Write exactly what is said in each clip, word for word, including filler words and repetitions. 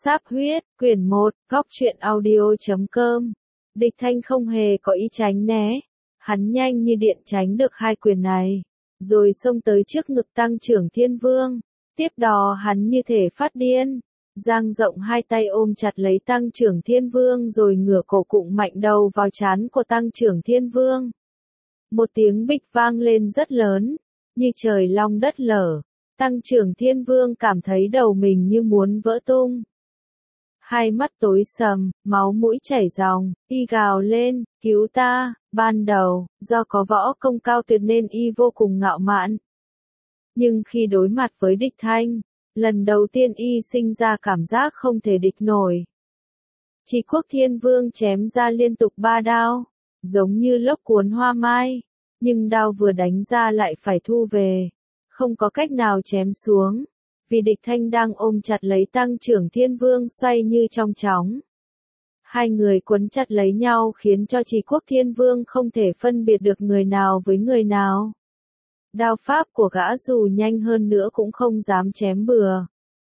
Sáp huyết, quyển một, góc truyện audio chấm com. Địch Thanh không hề có ý tránh né. Hắn nhanh như điện tránh được hai quyền này. Rồi xông tới trước ngực Tăng Trưởng Thiên Vương. Tiếp đó hắn như thể phát điên. Dang rộng hai tay ôm chặt lấy Tăng Trưởng Thiên Vương rồi ngửa cổ cụng mạnh đầu vào trán của Tăng Trưởng Thiên Vương. Một tiếng bịch vang lên rất lớn. Như trời long đất lở. Tăng Trưởng Thiên Vương cảm thấy đầu mình như muốn vỡ tung. Hai mắt tối sầm, máu mũi chảy ròng, y gào lên, cứu ta. Ban đầu, do có võ công cao tuyệt nên y vô cùng ngạo mạn. Nhưng khi đối mặt với địch Thanh, lần đầu tiên y sinh ra cảm giác không thể địch nổi. Trì Quốc Thiên Vương chém ra liên tục ba đao, giống như lốc cuốn hoa mai, nhưng đao vừa đánh ra lại phải thu về, không có cách nào chém xuống. Vì địch Thanh đang ôm chặt lấy Tăng Trưởng Thiên Vương xoay như trong chóng. Hai người quấn chặt lấy nhau khiến cho Trì Quốc Thiên Vương không thể phân biệt được người nào với người nào. Đao pháp của gã dù nhanh hơn nữa cũng không dám chém bừa.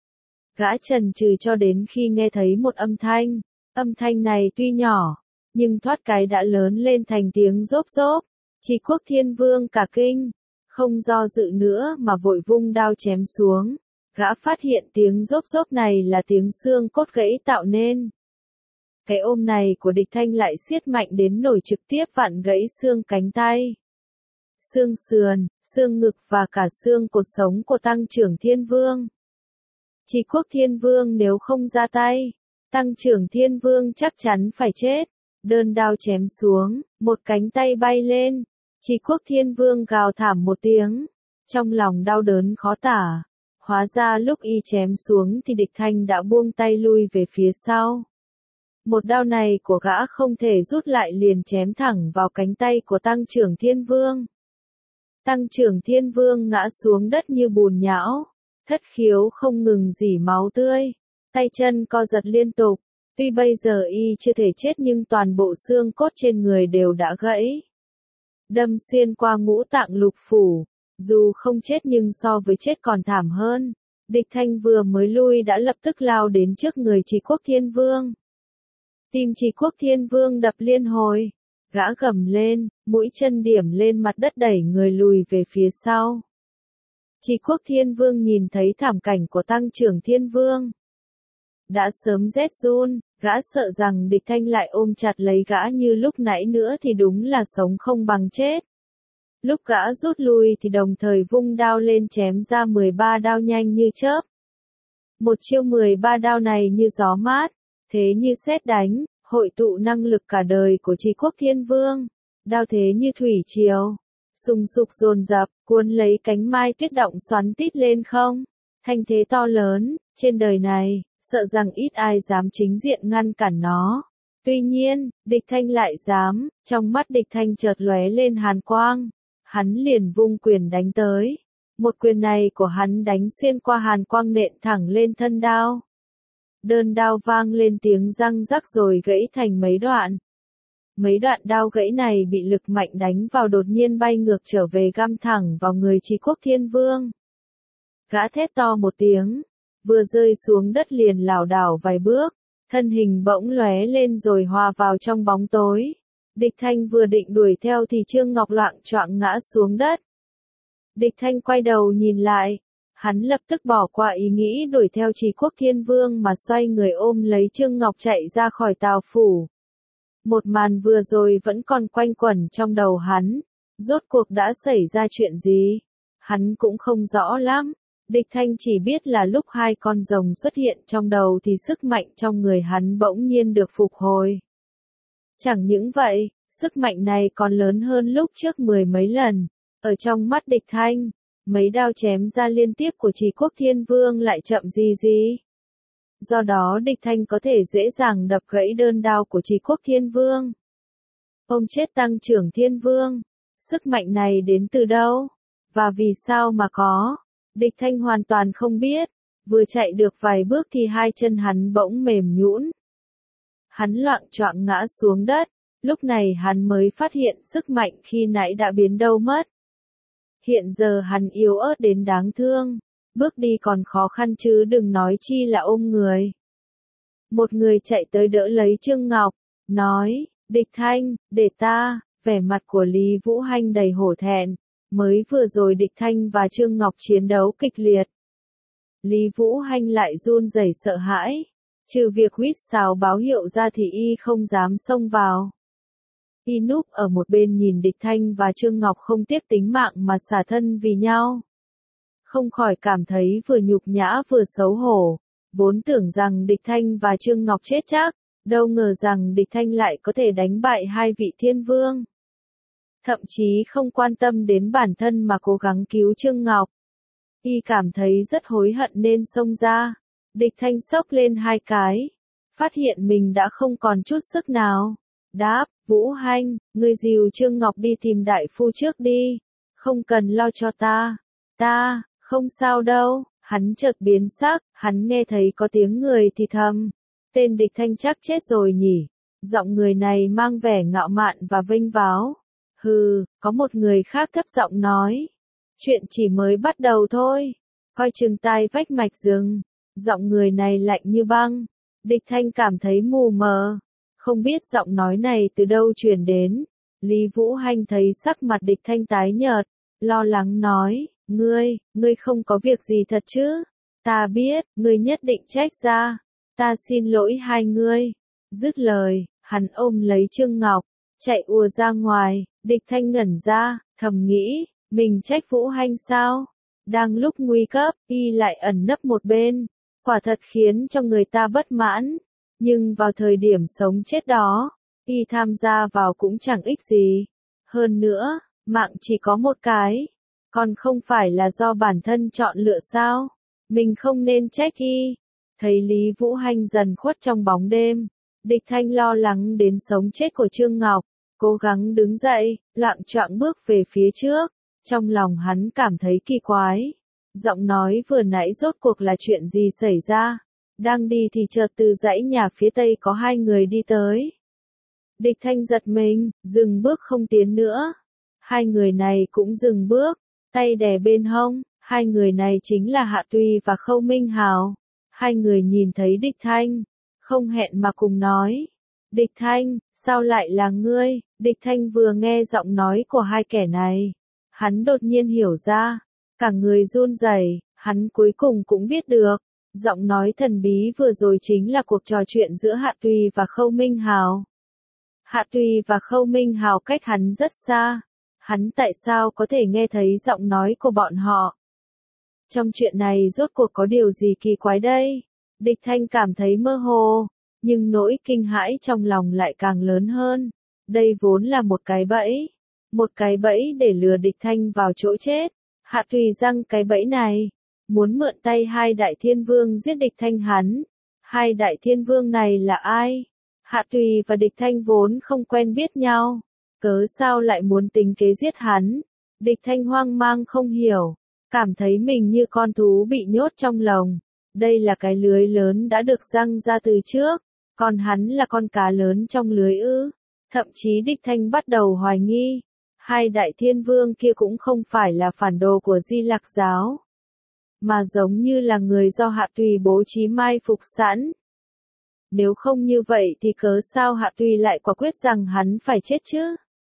Gã chần chừ cho đến khi nghe thấy một âm thanh. Âm thanh này tuy nhỏ, nhưng thoát cái đã lớn lên thành tiếng rốp rốp. Trì Quốc Thiên Vương cả kinh, không do dự nữa mà vội vung đao chém xuống. Gã phát hiện tiếng rốp rốp này là tiếng xương cốt gãy tạo nên. Cái ôm này của địch Thanh lại siết mạnh đến nổi trực tiếp vặn gãy xương cánh tay, xương sườn, xương ngực và cả xương cột sống của Tăng Trưởng Thiên Vương. Trì Quốc Thiên Vương nếu không ra tay, Tăng Trưởng Thiên Vương chắc chắn phải chết. Đơn đao chém xuống, một cánh tay bay lên. Trì Quốc Thiên Vương gào thảm một tiếng, trong lòng đau đớn khó tả. Hóa ra lúc y chém xuống thì địch Thanh đã buông tay lui về phía sau. Một đao này của gã không thể rút lại liền chém thẳng vào cánh tay của Tăng Trưởng Thiên Vương. Tăng Trưởng Thiên Vương ngã xuống đất như bùn nhão, thất khiếu không ngừng rỉ máu tươi, tay chân co giật liên tục. Tuy bây giờ y chưa thể chết nhưng toàn bộ xương cốt trên người đều đã gãy, đâm xuyên qua ngũ tạng lục phủ. Dù không chết nhưng so với chết còn thảm hơn. Địch Thanh vừa mới lui đã lập tức lao đến trước người Trì Quốc Thiên Vương. Tim Trì Quốc Thiên Vương đập liên hồi. Gã gầm lên, mũi chân điểm lên mặt đất đẩy người lùi về phía sau. Trì Quốc Thiên Vương nhìn thấy thảm cảnh của Tăng Trưởng Thiên Vương. Đã sớm rét run, gã sợ rằng địch Thanh lại ôm chặt lấy gã như lúc nãy nữa thì đúng là sống không bằng chết. Lúc gã rút lui thì đồng thời vung đao lên chém ra mười ba đao nhanh như chớp. Một chiêu mười ba đao này như gió mát, thế như sét đánh, hội tụ năng lực cả đời của Trì Quốc Thiên Vương. Đao thế như thủy triều, sùng sục dồn dập, cuốn lấy cánh mai tuyết động xoắn tít lên không. Thanh thế to lớn, trên đời này, sợ rằng ít ai dám chính diện ngăn cản nó. Tuy nhiên, địch Thanh lại dám, trong mắt địch Thanh chợt lóe lên hàn quang. Hắn liền vung quyền đánh tới. Một quyền này của hắn đánh xuyên qua hàn quang nện thẳng lên thân đao. Đơn đao vang lên tiếng răng rắc rồi gãy thành mấy đoạn. Mấy đoạn đao gãy này bị lực mạnh đánh vào đột nhiên bay ngược trở về găm thẳng vào người Trì Quốc Thiên Vương. Gã thét to một tiếng, vừa rơi xuống đất liền lảo đảo vài bước, thân hình bỗng lóe lên rồi hòa vào trong bóng tối. Địch Thanh vừa định đuổi theo thì Trương Ngọc loạng choạng ngã xuống đất. Địch Thanh quay đầu nhìn lại, hắn lập tức bỏ qua ý nghĩ đuổi theo Trì Quốc Thiên Vương mà xoay người ôm lấy Trương Ngọc chạy ra khỏi Tào phủ. Một màn vừa rồi vẫn còn quanh quẩn trong đầu hắn, rốt cuộc đã xảy ra chuyện gì? Hắn cũng không rõ lắm. Địch Thanh chỉ biết là lúc hai con rồng xuất hiện trong đầu thì sức mạnh trong người hắn bỗng nhiên được phục hồi. Chẳng những vậy, sức mạnh này còn lớn hơn lúc trước mười mấy lần. Ở trong mắt địch Thanh, mấy đao chém ra liên tiếp của Trì Quốc Thiên Vương lại chậm gì gì. Do đó địch Thanh có thể dễ dàng đập gãy đơn đao của Trì Quốc Thiên Vương. Ông chết Tăng Trưởng Thiên Vương. Sức mạnh này đến từ đâu? Và vì sao mà có? Địch Thanh hoàn toàn không biết. Vừa chạy được vài bước thì hai chân hắn bỗng mềm nhũn. Hắn loạng choạng ngã xuống đất, lúc này hắn mới phát hiện sức mạnh khi nãy đã biến đâu mất. Hiện giờ hắn yếu ớt đến đáng thương, bước đi còn khó khăn chứ đừng nói chi là ôm người. Một người chạy tới đỡ lấy Trương Ngọc, nói, Địch Thanh, để ta, vẻ mặt của Lý Vũ Hanh đầy hổ thẹn, mới vừa rồi Địch Thanh và Trương Ngọc chiến đấu kịch liệt. Lý Vũ Hanh lại run rẩy sợ hãi, trừ việc huýt sáo báo hiệu ra thì y không dám xông vào. Y núp ở một bên nhìn Địch Thanh và Trương Ngọc không tiếc tính mạng mà xả thân vì nhau. Không khỏi cảm thấy vừa nhục nhã vừa xấu hổ, vốn tưởng rằng Địch Thanh và Trương Ngọc chết chắc, đâu ngờ rằng Địch Thanh lại có thể đánh bại hai vị thiên vương. Thậm chí không quan tâm đến bản thân mà cố gắng cứu Trương Ngọc. Y cảm thấy rất hối hận nên xông ra. Địch Thanh sốc lên hai cái, phát hiện mình đã không còn chút sức nào. Đáp, Vũ Hanh, ngươi dìu Trương Ngọc đi tìm đại phu trước đi, không cần lo cho ta. Ta, không sao đâu. Hắn chợt biến sắc, hắn nghe thấy có tiếng người thì thầm. Tên Địch Thanh chắc chết rồi nhỉ. Giọng người này mang vẻ ngạo mạn và vênh váo. Hừ, có một người khác thấp giọng nói. Chuyện chỉ mới bắt đầu thôi. Coi chừng tai vách mạch rừng. Giọng người này lạnh như băng. Địch Thanh cảm thấy mù mờ. Không biết giọng nói này từ đâu truyền đến. Lý Vũ Hanh thấy sắc mặt Địch Thanh tái nhợt. Lo lắng nói. Ngươi, ngươi không có việc gì thật chứ? Ta biết, ngươi nhất định trách ra. Ta xin lỗi hai ngươi. Dứt lời, hắn ôm lấy Trương Ngọc, chạy ùa ra ngoài. Địch Thanh ngẩn ra, thầm nghĩ, mình trách Vũ Hanh sao? Đang lúc nguy cấp, y lại ẩn nấp một bên. Quả thật khiến cho người ta bất mãn. Nhưng vào thời điểm sống chết đó, y tham gia vào cũng chẳng ích gì. Hơn nữa, mạng chỉ có một cái. Còn không phải là do bản thân chọn lựa sao? Mình không nên trách y. Thấy Lý Vũ Hanh dần khuất trong bóng đêm, Địch Thanh lo lắng đến sống chết của Trương Ngọc, cố gắng đứng dậy, loạng choạng bước về phía trước. Trong lòng hắn cảm thấy kỳ quái. Giọng nói vừa nãy rốt cuộc là chuyện gì xảy ra? Đang đi thì chợt từ dãy nhà phía tây có hai người đi tới. Địch Thanh giật mình, dừng bước không tiến nữa. Hai người này cũng dừng bước, tay đè bên hông. Hai người này chính là Hạ Tùy và Khâu Minh Hào. Hai người nhìn thấy Địch Thanh, không hẹn mà cùng nói. Địch Thanh, sao lại là ngươi? Địch Thanh vừa nghe giọng nói của hai kẻ này, hắn đột nhiên hiểu ra, cả người run rẩy. Hắn cuối cùng cũng biết được, giọng nói thần bí vừa rồi chính là cuộc trò chuyện giữa Hạ Tùy và Khâu Minh Hào. Hạ Tùy và Khâu Minh Hào cách hắn rất xa, hắn tại sao có thể nghe thấy giọng nói của bọn họ? Trong chuyện này rốt cuộc có điều gì kỳ quái đây? Địch Thanh cảm thấy mơ hồ, nhưng nỗi kinh hãi trong lòng lại càng lớn hơn. Đây vốn là một cái bẫy, một cái bẫy để lừa Địch Thanh vào chỗ chết. Hạ Tùy răng cái bẫy này, muốn mượn tay hai đại thiên vương giết Địch Thanh hắn. Hai đại thiên vương này là ai? Hạ Tùy và Địch Thanh vốn không quen biết nhau, cớ sao lại muốn tính kế giết hắn? Địch Thanh hoang mang không hiểu, cảm thấy mình như con thú bị nhốt trong lồng. Đây là cái lưới lớn đã được giăng ra từ trước, còn hắn là con cá lớn trong lưới ư? Thậm chí Địch Thanh bắt đầu hoài nghi, hai đại thiên vương kia cũng không phải là phản đồ của Di Lặc giáo, mà giống như là người do Hạ Tùy bố trí mai phục sẵn. Nếu không như vậy thì cớ sao Hạ Tùy lại quả quyết rằng hắn phải chết chứ?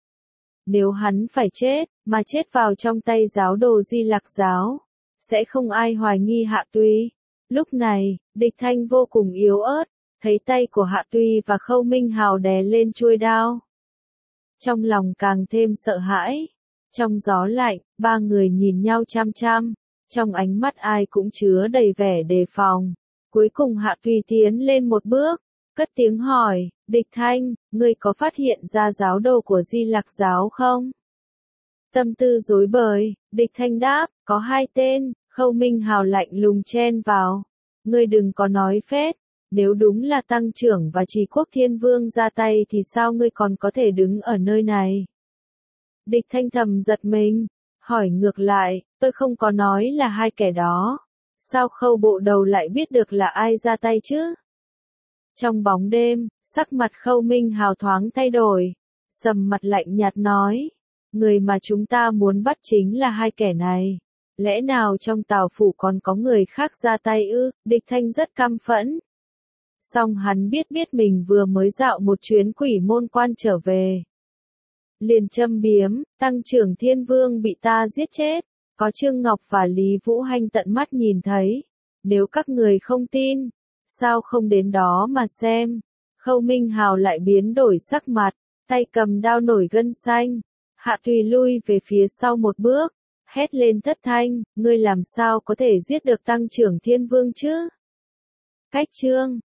Nếu hắn phải chết, mà chết vào trong tay giáo đồ Di Lặc giáo, sẽ không ai hoài nghi Hạ Tùy. Lúc này, Địch Thanh vô cùng yếu ớt, thấy tay của Hạ Tùy và Khâu Minh Hào đè lên chuôi đao. Trong lòng càng thêm sợ hãi. Trong gió lạnh, ba người nhìn nhau chăm chăm, trong ánh mắt ai cũng chứa đầy vẻ đề phòng. Cuối cùng Hạ Tùy tiến lên một bước, cất tiếng hỏi, Địch Thanh, ngươi có phát hiện ra giáo đồ của Di Lặc giáo không? Tâm tư rối bời, Địch Thanh đáp, có hai tên. Khâu Minh Hào lạnh lùng chen vào. Ngươi đừng có nói phét, nếu đúng là Tăng Trưởng và Trì Quốc Thiên Vương ra tay thì sao ngươi còn có thể đứng ở nơi này? Địch Thanh thầm giật mình, hỏi ngược lại, tôi không có nói là hai kẻ đó. Sao Khâu bộ đầu lại biết được là ai ra tay chứ? Trong bóng đêm, sắc mặt Khâu Minh Hào thoáng thay đổi, sầm mặt lạnh nhạt nói, người mà chúng ta muốn bắt chính là hai kẻ này. Lẽ nào trong Tào phủ còn có người khác ra tay ư? Địch Thanh rất căm phẫn. Xong hắn biết biết mình vừa mới dạo một chuyến quỷ môn quan trở về. Liền châm biếm, Tăng trưởng Thiên Vương bị ta giết chết, có Trương Ngọc và Lý Vũ Hanh tận mắt nhìn thấy. Nếu các người không tin, sao không đến đó mà xem. Khâu Minh Hào lại biến đổi sắc mặt, tay cầm đao nổi gân xanh. Hạ Tùy lui về phía sau một bước, hét lên thất thanh, ngươi làm sao có thể giết được Tăng trưởng Thiên Vương chứ? Cách chương